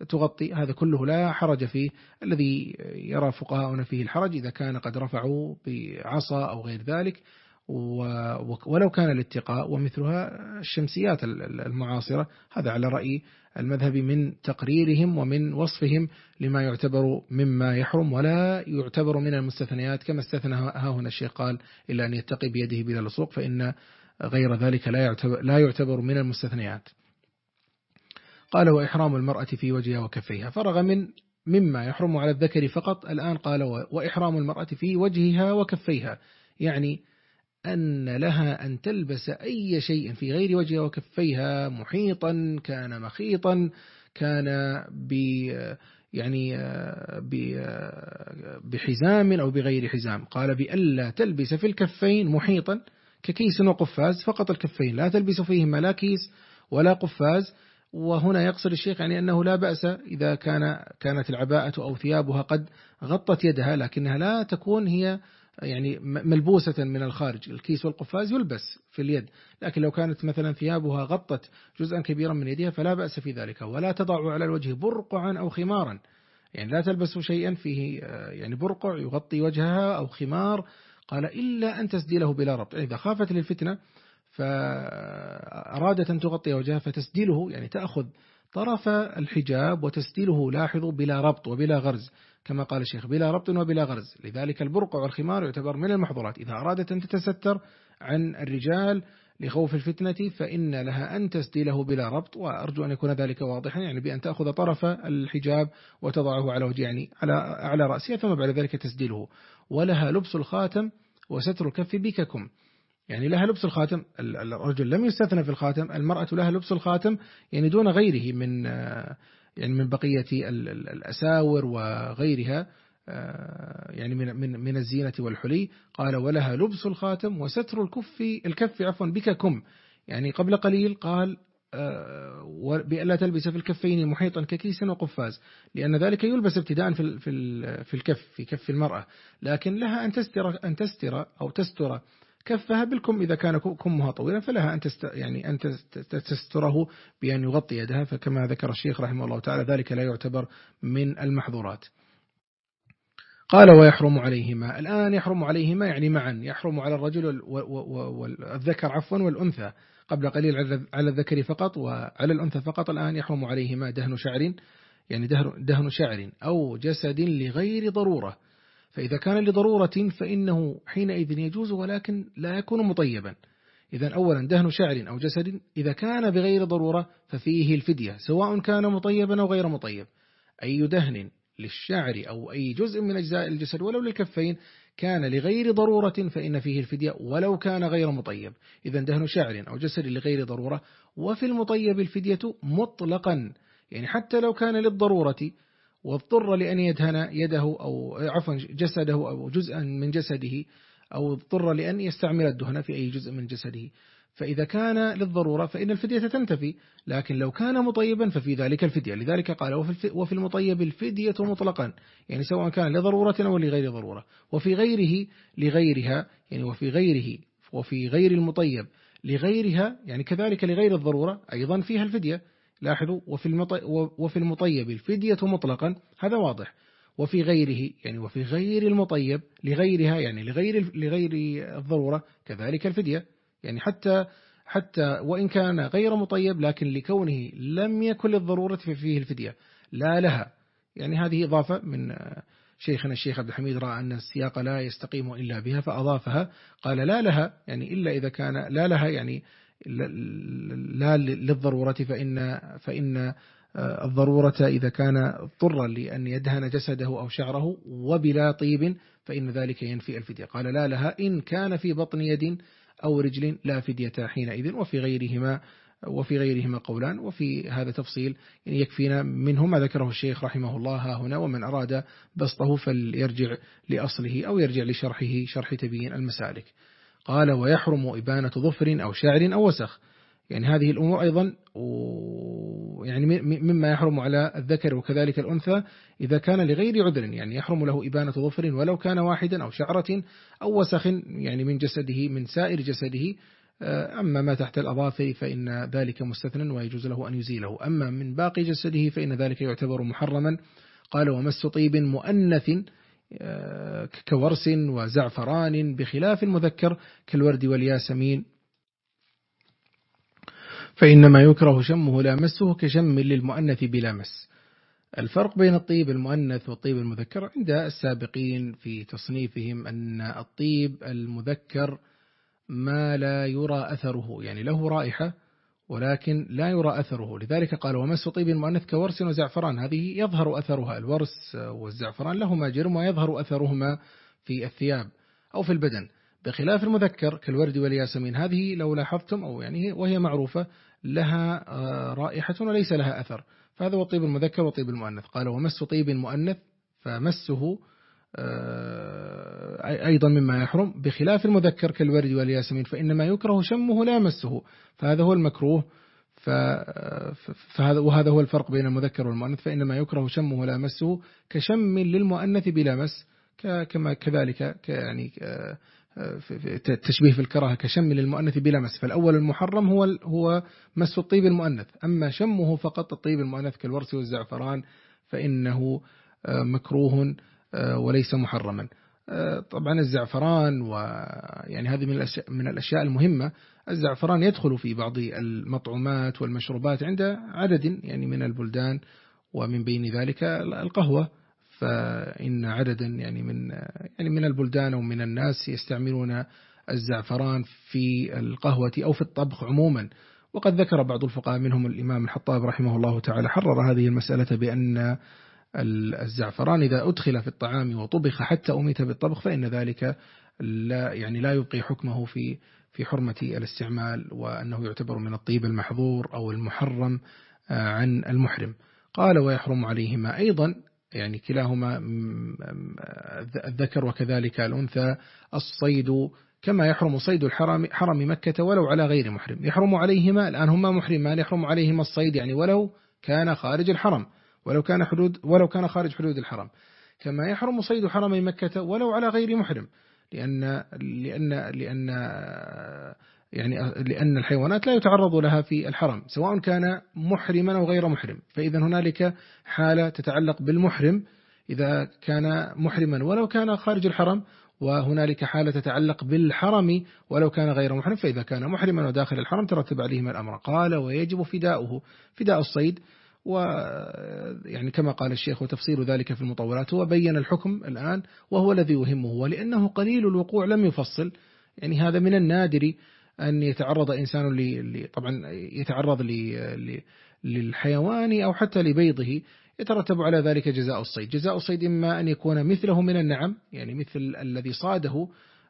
تغطي، هذا كله لا حرج فيه. الذي يرى فقهاؤنا فيه الحرج إذا كان قد رفعوا بعصا أو غير ذلك، ولو كان الاتقاء ومثلها الشمسيات المعاصرة، هذا على رأي المذهب من تقريرهم ومن وصفهم لما يعتبر مما يحرم ولا يعتبر من المستثنيات، كما استثنى ها هنا الشيخ قال إلا أن يتقي بيده بلا لصوق، فإن غير ذلك لا يعتبر, لا يعتبر من المستثنيات. قال وإحرام المرأة في وجهها وكفيها، فرغ من مما يحرم على الذكر فقط، الآن قال وإحرام المرأة في وجهها وكفيها، يعني أن لها أن تلبس أي شيء في غير وجهها وكفيها، محيطا كان مخيطا كان ب يعني بحزام أو بغير حزام. قال بألا تلبس في الكفين محيطا ككيس وقفاز، فقط الكفين، لا تلبس فيهما لا كيس ولا قفاز. وهنا يقصد الشيخ يعني أنه لا بأس إذا كان كانت العباءة أو ثيابها قد غطت يدها، لكنها لا تكون هي يعني ملبوسة من الخارج. الكيس والقفاز يلبس في اليد، لكن لو كانت مثلا ثيابها غطت جزءا كبيرا من يدها فلا بأس في ذلك. ولا تضع على الوجه برقعا أو خمارا، يعني لا تلبس شيئا فيه يعني برقع يغطي وجهها أو خمار. قال إلا أن تسديله بلا ربط، إذا خافت للفتنة فأرادت أن تغطي وجهها فتسديله، يعني تأخذ طرف الحجاب وتسديله، لاحظوا بلا ربط وبلا غرز، كما قال الشيخ بلا ربط وبلا غرز. لذلك البرقع والخمار يعتبر من المحظورات. إذا أرادت أن تتستر عن الرجال لخوف الفتنة فإن لها أن تسديله بلا ربط، وأرجو أن يكون ذلك واضحا، يعني بأن تأخذ طرف الحجاب وتضعه على وجه يعني على على رأسها، ثم بعد ذلك تسديله. ولها لبس الخاتم وستر الكف بككم، يعني لها لبس الخاتم، الرجل لم يستثنى في الخاتم، المرأة لها لبس الخاتم يعني دون غيره من يعني من بقية الأساور وغيرها يعني من من من الزينة والحلي. قال ولها لبس الخاتم وستر الكف الكف عفوا بككم، يعني قبل قليل قال بألا تلبس في الكفين محيطا ككيس وقفاز، لأن ذلك يلبس ابتداء في في في الكف في كف المرأة، لكن لها أن تستر أن تستر أو تستر كفها بالكم إذا كان كمها طويلا، فلها أن تست يعني أن تستره بأن يغطي يدها، فكما ذكر الشيخ رحمه الله تعالى ذلك لا يعتبر من المحظورات. قال ويحرم عليهما، الآن يحرم عليهما يعني معا، يحرم على الرجل والذكر عفوا والأنثى، قبل قليل على الذكر فقط وعلى الأنثى فقط، الآن يحرم عليهما دهن شعر، يعني دهن شعر أو جسد لغير ضرورة. فإذا كان لضرورة فإنه حينئذ يجوز ولكن لا يكون مطيبا. إذا أولا دهن شعر أو جسد إذا كان بغير ضرورة ففيه الفدية، سواء كان مطيبا أو غير مطيب. أي دهن للشعر أو أي جزء من أجزاء الجسد ولو للكفين كان لغير ضرورة فإن فيه الفدية ولو كان غير مطيب. إذا دهن شعر أو جسد لغير ضرورة، وفي المطيب الفدية مطلقا، يعني حتى لو كان للضرورة واضطر لأن يدهن يده أو عفوا جسده أو جزءا من جسده، أو اضطر لأن يستعمل الدهن في أي جزء من جسده، فإذا كان للضرورة فإن الفدية تنتفي. لكن لو كان مطيبا ففي ذلك الفدية، لذلك قال وفي المطيب الفدية مطلقا، يعني سواء كان لضرورة أو لغير ضرورة. وفي غيره لغيرها، يعني وفي غيره وفي غير المطيب لغيرها، يعني كذلك لغير الضرورة أيضا فيها الفدية. لاحظوا وفي المطيب الفدية مطلقا، هذا واضح. وفي غيره يعني وفي غير المطيب لغيرها، يعني لغير لغير الضرورة كذلك الفدية، يعني حتى حتى وإن كان غير مطيب لكن لكونه لم يكن للضرورة ففيه الفدية لا لها. يعني هذه إضافة من شيخنا الشيخ عبد الحميد، رأى أن السياق لا يستقيم إلا بها فأضافها، قال لا لها يعني إلا إذا كان لا لها يعني لا للضرورة، فإن فإن الضرورة إذا كان اضطر لأن يدهن جسده أو شعره وبلا طيب فإن ذلك ينفي الفدية. قال لا لها إن كان في بطن يد أو رجل لا فدية حينئذ. وفي غيرهما وفي غيرهما قولان، وفي هذا تفصيل يعني يكفينا منه ما ذكره الشيخ رحمه الله ها هنا. ومن أراد بسطه فليرجع لأصله أو يرجع لشرحه شرح تبيين المسالك. قال ويحرم إبانة ظفر أو شعر أو وسخ، يعني هذه الأمور أيضا يعني مما يحرم على الذكر وكذلك الأنثى إذا كان لغير عذر، يعني يحرم له إبانة ظفر ولو كان واحدا أو شعرة أو وسخ يعني من جسده من سائر جسده أما ما تحت الأظافر فإن ذلك مستثنى ويجوز له أن يزيله. أما من باقي جسده فإن ذلك يعتبر محرما. قال ومس طيب مؤنث كورس وزعفران بخلاف المذكر كالورد والياسمين فإنما يكره شمه لا مسه كشم للمؤنث بلا مس. الفرق بين الطيب المؤنث والطيب المذكر عند السابقين في تصنيفهم أن الطيب المذكر ما لا يرى أثره، يعني له رائحة ولكن لا يرى أثره، لذلك قال ومس طيب المؤنث كورس وزعفران، هذه يظهر أثرها، الورس والزعفران لهما جرم ويظهر أثرهما في الثياب أو في البدن، بخلاف المذكر كالورد والياسمين، هذه لو لاحظتم أو يعني وهي معروفة لها رائحة وليس لها أثر، فهذا هو الطيب المذكر والطيب المؤنث. قال ومس طيب مؤنث فمسه أيضا مما يحرم، بخلاف المذكر كالورد والياسمين فإنما يكره شمه لا مسه، فهذا هو المكروه. فهذا وهذا هو الفرق بين المذكر والمؤنث، فإنما يكره شمه لا مسه كشم للمؤنث بلا مس، كما كذلك يعني تشبيه في الكراهة كشم للمؤنث بلا مس، فالأول المحرم هو هو مس الطيب المؤنث، أما شمه فقط الطيب المؤنث كالورس والزعفران فإنه مكروه وليس محرما. طبعا الزعفران ويعني هذه من الأشياء, من الأشياء المهمة، الزعفران يدخل في بعض المطعومات والمشروبات عند عدد يعني من البلدان، ومن بين ذلك القهوة، فإن عددا يعني من يعني من البلدان أو من الناس يستعملون الزعفران في القهوة أو في الطبخ عموما. وقد ذكر بعض الفقهاء منهم الإمام الحطاب رحمه الله تعالى حرر هذه المسألة بأن الزعفران إذا أدخل في الطعام وطبخ حتى أميت بالطبخ فإن ذلك لا يعني لا يبقي حكمه في في حرمة الاستعمال، وأنه يعتبر من الطيب المحظور أو المحرم عن المحرم. قال ويحرم عليهما أيضا، يعني كلاهما الذكر وكذلك الأنثى، الصيد كما يحرم صيد الحرم حرم مكة ولو على غير محرم، يحرم عليهما الآن هما محرمان، يحرم عليهما الصيد يعني ولو كان خارج الحرم، ولو كان حدود ولو كان خارج حدود الحرم، كما يحرم صيد حرم مكة ولو على غير محرم، لأن لأن لأن يعني لأن الحيوانات لا يتعرض لها في الحرم سواء كان محرما أو غير محرم، فإذا هنالك حالة تتعلق بالمحرم إذا كان محرما ولو كان خارج الحرم، وهنالك حالة تتعلق بالحرم ولو كان غير محرم، فإذا كان محرما وداخل الحرم ترتب عليهما الأمر. قال ويجب فداؤه، فداء الصيد، ويعني كما قال الشيخ وتفصيل ذلك في المطولات، هو بين الحكم الآن وهو الذي يهمه، ولأنه قليل الوقوع لم يفصل، يعني هذا من النادر أن يتعرض إنسان ل طبعا يتعرض للحيوان أو حتى لبيضه يترتب على ذلك جزاء الصيد. جزاء الصيد إما أن يكون مثله من النعم، يعني مثل الذي صاده،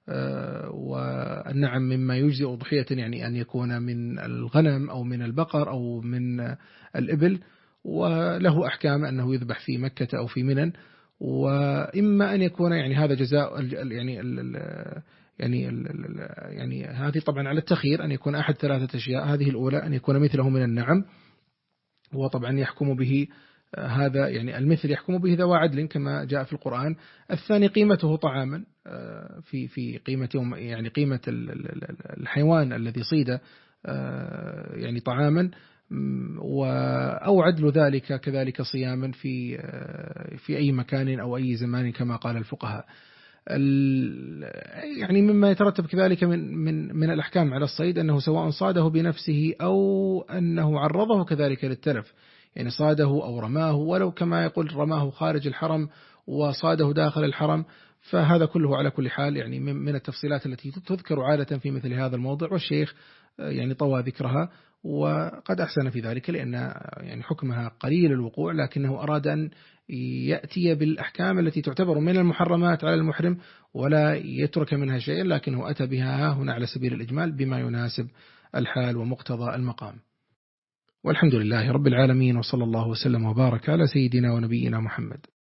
والنعم مما يجزئ أضحية، يعني أن يكون من الغنم أو من البقر أو من الإبل، وله أحكام أنه يذبح في مكة أو في منى، وإما أن يكون يعني هذا جزاء يعني ال يعني ال يعني هذه طبعا على التخيير، أن يكون أحد ثلاثة أشياء، هذه الأولى أن يكون مثله من النعم، وطبعا يحكم به هذا يعني المثل يحكم به ذوى عدل كما جاء في القرآن. الثاني قيمته طعاما في في قيمة يعني قيمة الحيوان الذي صيد يعني طعاما، أو عدل ذلك كذلك صياما في في أي مكان أو أي زمان كما قال الفقهاء. يعني مما يترتب كذلك من من من الأحكام على الصيد أنه سواء صاده بنفسه أو أنه عرضه كذلك للتلف، يعني صاده أو رماه، ولو كما يقول رماه خارج الحرم وصاده داخل الحرم، فهذا كله على كل حال يعني من التفصيلات التي تذكر عادة في مثل هذا الموضع، والشيخ يعني طوى ذكرها وقد أحسن في ذلك، لأن يعني حكمها قليل الوقوع، لكنه أراد أن يأتي بالأحكام التي تعتبر من المحرمات على المحرم ولا يترك منها شيئا، لكنه أتى بها هنا على سبيل الإجمال بما يناسب الحال ومقتضى المقام. والحمد لله رب العالمين، وصلى الله وسلم وبارك على سيدنا ونبينا محمد.